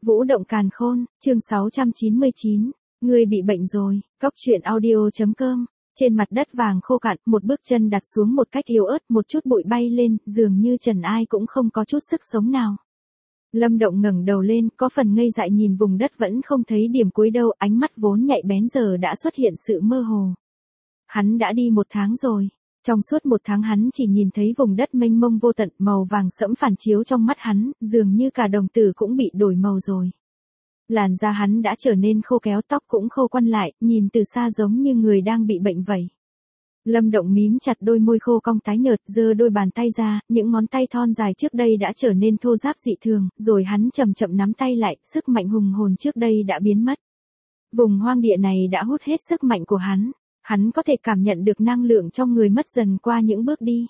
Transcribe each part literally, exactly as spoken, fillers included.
Vũ động càn khôn, chương sáu trăm chín mươi chín, ngươi bị bệnh rồi, cóc truyện audio.com. Trên mặt đất vàng khô cạn, một bước chân đặt xuống một cách yếu ớt, một chút bụi bay lên, dường như trần ai cũng không có chút sức sống nào. Lâm Động ngẩng đầu lên, có phần ngây dại nhìn vùng đất vẫn không thấy điểm cuối đâu, ánh mắt vốn nhạy bén giờ đã xuất hiện sự mơ hồ. Hắn đã đi một tháng rồi. Trong suốt một tháng hắn chỉ nhìn thấy vùng đất mênh mông vô tận, màu vàng sẫm phản chiếu trong mắt hắn, dường như cả đồng tử cũng bị đổi màu rồi. Làn da hắn đã trở nên khô kéo, tóc cũng khô quăn lại, nhìn từ xa giống như người đang bị bệnh vậy. Lâm Động mím chặt đôi môi khô cong tái nhợt, giơ đôi bàn tay ra, những ngón tay thon dài trước đây đã trở nên thô ráp dị thường, rồi hắn chậm chậm nắm tay lại, sức mạnh hùng hồn trước đây đã biến mất. Vùng hoang địa này đã hút hết sức mạnh của hắn. Hắn có thể cảm nhận được năng lượng trong người mất dần qua những bước đi.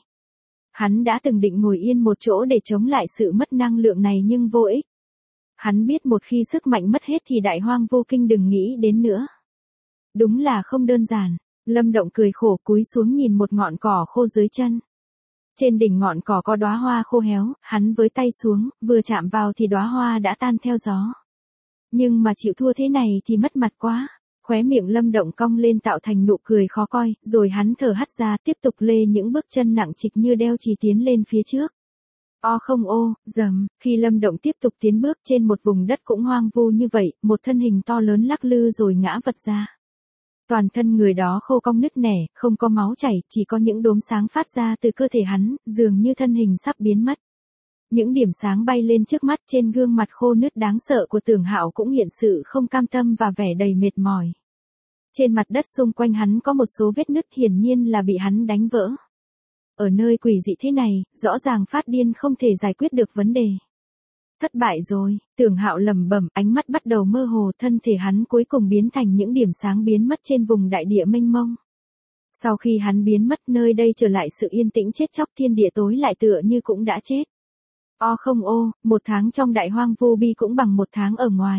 Hắn đã từng định ngồi yên một chỗ để chống lại sự mất năng lượng này nhưng vô ích. Hắn biết một khi sức mạnh mất hết thì đại hoang vô kinh đừng nghĩ đến nữa. Đúng là không đơn giản. Lâm Động cười khổ cúi xuống nhìn một ngọn cỏ khô dưới chân. Trên đỉnh ngọn cỏ có đóa hoa khô héo, hắn với tay xuống, vừa chạm vào thì đóa hoa đã tan theo gió. Nhưng mà chịu thua thế này thì mất mặt quá. Khóe miệng Lâm Động cong lên tạo thành nụ cười khó coi, rồi hắn thở hắt ra tiếp tục lê những bước chân nặng trịch như đeo chì tiến lên phía trước. O không ô, dầm, khi Lâm Động tiếp tục tiến bước trên một vùng đất cũng hoang vu như vậy, một thân hình to lớn lắc lư rồi ngã vật ra. Toàn thân người đó khô cong nứt nẻ, không có máu chảy, chỉ có những đốm sáng phát ra từ cơ thể hắn, dường như thân hình sắp biến mất. Những điểm sáng bay lên trước mắt, trên gương mặt khô nứt đáng sợ của Tưởng Hạo cũng hiện sự không cam tâm và vẻ đầy mệt mỏi. Trên mặt đất xung quanh hắn có một số vết nứt hiển nhiên là bị hắn đánh vỡ. Ở nơi quỷ dị thế này, rõ ràng phát điên không thể giải quyết được vấn đề. Thất bại rồi, Tưởng Hạo lẩm bẩm, ánh mắt bắt đầu mơ hồ, thân thể hắn cuối cùng biến thành những điểm sáng biến mất trên vùng đại địa mênh mông. Sau khi hắn biến mất, nơi đây trở lại sự yên tĩnh chết chóc, thiên địa tối lại tựa như cũng đã chết. O không ô, một tháng trong đại hoang vô bi cũng bằng một tháng ở ngoài.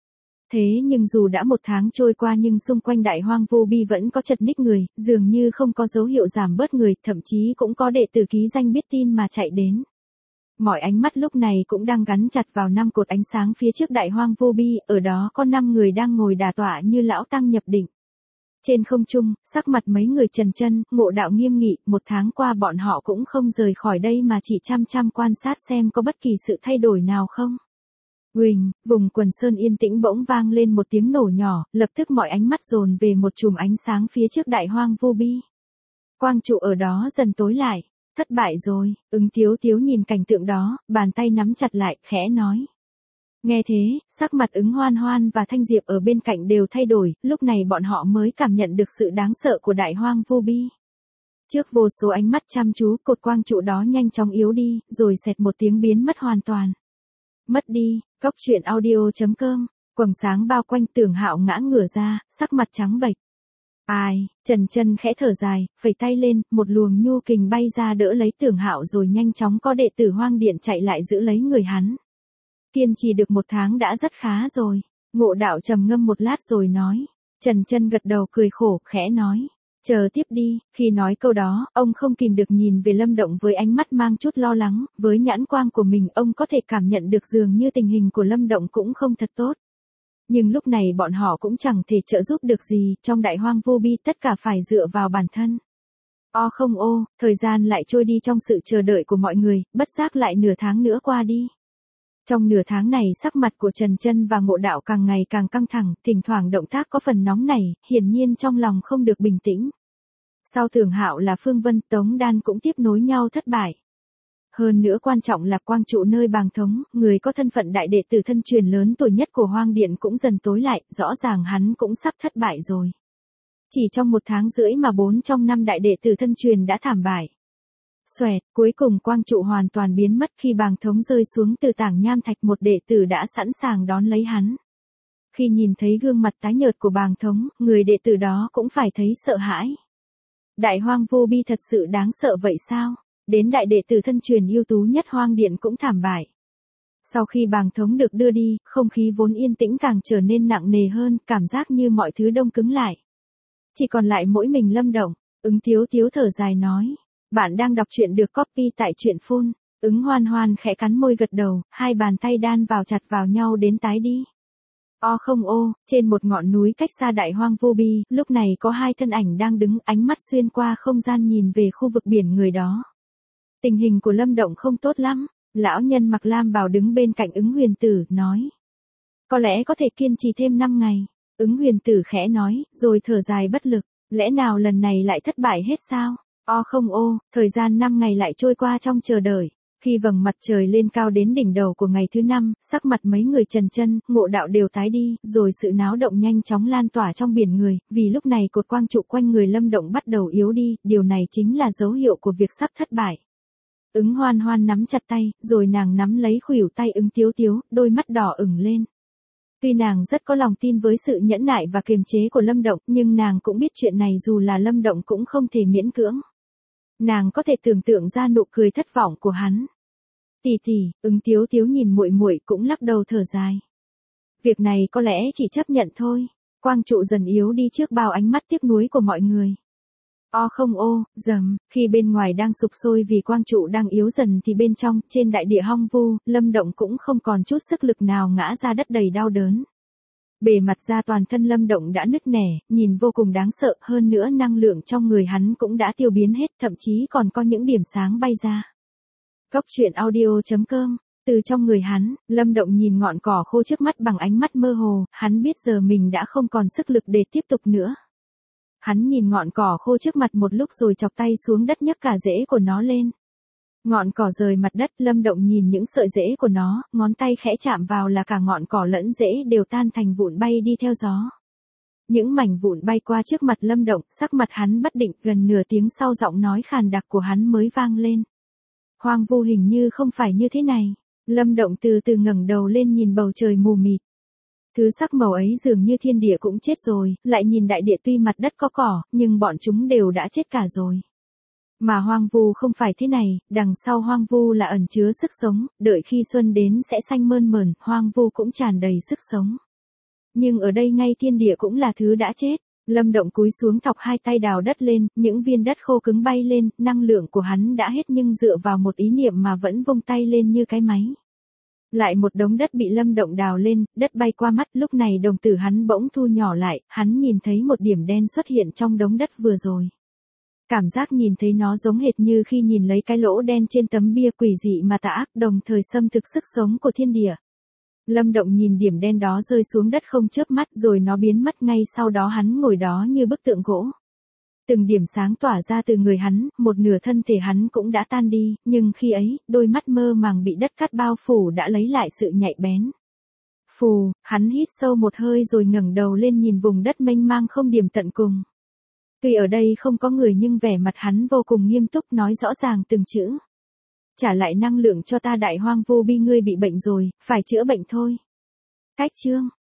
Thế nhưng dù đã một tháng trôi qua nhưng xung quanh đại hoang vô bi vẫn có chật ních người, dường như không có dấu hiệu giảm bớt người, thậm chí cũng có đệ tử ký danh biết tin mà chạy đến. Mọi ánh mắt lúc này cũng đang gắn chặt vào năm cột ánh sáng phía trước đại hoang vô bi, ở đó có năm người đang ngồi đả tọa như lão tăng nhập định. Trên không trung, sắc mặt mấy người trần chân, Ngộ Đạo nghiêm nghị, một tháng qua bọn họ cũng không rời khỏi đây mà chỉ chăm chăm quan sát xem có bất kỳ sự thay đổi nào không. Huỳnh, vùng quần sơn yên tĩnh bỗng vang lên một tiếng nổ nhỏ, lập tức mọi ánh mắt dồn về một chùm ánh sáng phía trước đại hoang vô bi. Quang trụ ở đó dần tối lại. Thất bại rồi, Ứng Tiếu Tiếu nhìn cảnh tượng đó, bàn tay nắm chặt lại, khẽ nói. Nghe thế, sắc mặt Ứng Hoan Hoan và Thanh Diệp ở bên cạnh đều thay đổi, lúc này bọn họ mới cảm nhận được sự đáng sợ của đại hoang vô bi. Trước vô số ánh mắt chăm chú, cột quang trụ đó nhanh chóng yếu đi, rồi xẹt một tiếng biến mất hoàn toàn. Mất đi, cóc truyện audio.com, quầng sáng bao quanh Tưởng Hạo ngã ngửa ra, sắc mặt trắng bệch. Ai, Trần Chân khẽ thở dài, phẩy tay lên, một luồng nhu kình bay ra đỡ lấy Tưởng Hạo rồi nhanh chóng có đệ tử hoang điện chạy lại giữ lấy người hắn. Kiên trì được một tháng đã rất khá rồi. Ngộ Đạo trầm ngâm một lát rồi nói. Trần Chân gật đầu cười khổ, khẽ nói. Chờ tiếp đi, khi nói câu đó, ông không kìm được nhìn về Lâm Động với ánh mắt mang chút lo lắng, với nhãn quang của mình ông có thể cảm nhận được dường như tình hình của Lâm Động cũng không thật tốt. Nhưng lúc này bọn họ cũng chẳng thể trợ giúp được gì, trong đại hoang vô bi tất cả phải dựa vào bản thân. O không ô, thời gian lại trôi đi trong sự chờ đợi của mọi người, bất giác lại nửa tháng nữa qua đi. Trong nửa tháng này sắc mặt của Trần Chân và Ngộ Đạo càng ngày càng căng thẳng, thỉnh thoảng động tác có phần nóng nảy, hiển nhiên trong lòng không được bình tĩnh. Sau Tưởng Hạo là Phương Vân, Tống Đan cũng tiếp nối nhau thất bại. Hơn nữa quan trọng là quang trụ nơi Bàng Thống, người có thân phận đại đệ tử thân truyền lớn tuổi nhất của Hoang Điện cũng dần tối lại, rõ ràng hắn cũng sắp thất bại rồi. Chỉ trong một tháng rưỡi mà bốn trong năm đại đệ tử thân truyền đã thảm bại. Xoẹt, cuối cùng quang trụ hoàn toàn biến mất khi Bàng Thống rơi xuống từ tảng nham thạch, một đệ tử đã sẵn sàng đón lấy hắn. Khi nhìn thấy gương mặt tái nhợt của Bàng Thống, người đệ tử đó cũng phải thấy sợ hãi. Đại hoang vô bi thật sự đáng sợ vậy sao? Đến đại đệ tử thân truyền ưu tú nhất Hoang Điện cũng thảm bại. Sau khi Bàng Thống được đưa đi, không khí vốn yên tĩnh càng trở nên nặng nề hơn, cảm giác như mọi thứ đông cứng lại. Chỉ còn lại mỗi mình Lâm Động. Ứng Tiếu Tiếu thở dài nói. Bạn đang đọc truyện được copy tại truyện phun. Ứng Hoan Hoan khẽ cắn môi gật đầu, hai bàn tay đan vào chặt vào nhau đến tái đi. O không ô, trên một ngọn núi cách xa đại hoang vô bi, lúc này có hai thân ảnh đang đứng, ánh mắt xuyên qua không gian nhìn về khu vực biển người đó. Tình hình của Lâm Động không tốt lắm, lão nhân mặc lam bào đứng bên cạnh Ứng Huyền Tử, nói. Có lẽ có thể kiên trì thêm năm ngày. Ứng Huyền Tử khẽ nói, rồi thở dài bất lực, lẽ nào lần này lại thất bại hết sao? O không ô, thời gian năm ngày lại trôi qua trong chờ đợi. Khi vầng mặt trời lên cao đến đỉnh đầu của ngày thứ năm, sắc mặt mấy người Trần Chân, Ngộ Đạo đều tái đi, rồi sự náo động nhanh chóng lan tỏa trong biển người, vì lúc này cột quang trụ quanh người Lâm Động bắt đầu yếu đi, điều này chính là dấu hiệu của việc sắp thất bại. Ứng Hoan Hoan nắm chặt tay, rồi nàng nắm lấy khuỷu tay Ứng Tiếu Tiếu, đôi mắt đỏ ửng lên. Tuy nàng rất có lòng tin với sự nhẫn nại và kiềm chế của Lâm Động, nhưng nàng cũng biết chuyện này dù là Lâm Động cũng không thể miễn cưỡng. Nàng có thể tưởng tượng ra nụ cười thất vọng của hắn. Tỷ tỷ, Ứng Tiếu Tiếu nhìn muội muội cũng lắc đầu thở dài. Việc này có lẽ chỉ chấp nhận thôi. Quang trụ dần yếu đi trước bao ánh mắt tiếc nuối của mọi người. O không ô, dầm, khi bên ngoài đang sục sôi vì quang trụ đang yếu dần thì bên trong, trên đại địa hoang vu, Lâm Động cũng không còn chút sức lực nào ngã ra đất đầy đau đớn. Bề mặt da toàn thân Lâm Động đã nứt nẻ, nhìn vô cùng đáng sợ, hơn nữa năng lượng trong người hắn cũng đã tiêu biến hết, thậm chí còn có những điểm sáng bay ra. Cốc truyện audio chấm com. Từ trong người hắn, Lâm Động nhìn ngọn cỏ khô trước mắt bằng ánh mắt mơ hồ, hắn biết giờ mình đã không còn sức lực để tiếp tục nữa. Hắn nhìn ngọn cỏ khô trước mặt một lúc rồi chọc tay xuống đất nhấc cả rễ của nó lên. Ngọn cỏ rời mặt đất, Lâm Động nhìn những sợi rễ của nó, ngón tay khẽ chạm vào là cả ngọn cỏ lẫn rễ đều tan thành vụn bay đi theo gió. Những mảnh vụn bay qua trước mặt Lâm Động, sắc mặt hắn bất định, gần nửa tiếng sau giọng nói khàn đặc của hắn mới vang lên. Hoang vu hình như không phải như thế này. Lâm Động từ từ ngẩng đầu lên nhìn bầu trời mù mịt. Thứ sắc màu ấy dường như thiên địa cũng chết rồi, lại nhìn đại địa tuy mặt đất có cỏ, nhưng bọn chúng đều đã chết cả rồi. Mà hoang vu không phải thế này, đằng sau hoang vu là ẩn chứa sức sống, đợi khi xuân đến sẽ xanh mơn mởn, hoang vu cũng tràn đầy sức sống. Nhưng ở đây ngay thiên địa cũng là thứ đã chết. Lâm Động cúi xuống thọc hai tay đào đất lên, những viên đất khô cứng bay lên, năng lượng của hắn đã hết nhưng dựa vào một ý niệm mà vẫn vung tay lên như cái máy. Lại một đống đất bị Lâm Động đào lên, đất bay qua mắt, lúc này đồng tử hắn bỗng thu nhỏ lại, hắn nhìn thấy một điểm đen xuất hiện trong đống đất vừa rồi. Cảm giác nhìn thấy nó giống hệt như khi nhìn lấy cái lỗ đen trên tấm bia, quỷ dị mà tà ác, đồng thời xâm thực sức sống của thiên địa. Lâm Động nhìn điểm đen đó rơi xuống đất không chớp mắt rồi nó biến mất ngay sau đó hắn ngồi đó như bức tượng gỗ. Từng điểm sáng tỏa ra từ người hắn, một nửa thân thể hắn cũng đã tan đi, nhưng khi ấy, đôi mắt mơ màng bị đất cát bao phủ đã lấy lại sự nhạy bén. Phù, hắn hít sâu một hơi rồi ngẩng đầu lên nhìn vùng đất mênh mang không điểm tận cùng. Tuy ở đây không có người nhưng vẻ mặt hắn vô cùng nghiêm túc nói rõ ràng từng chữ. Trả lại năng lượng cho ta đại hoang vô bi, ngươi bị bệnh rồi, phải chữa bệnh thôi. Cách chương.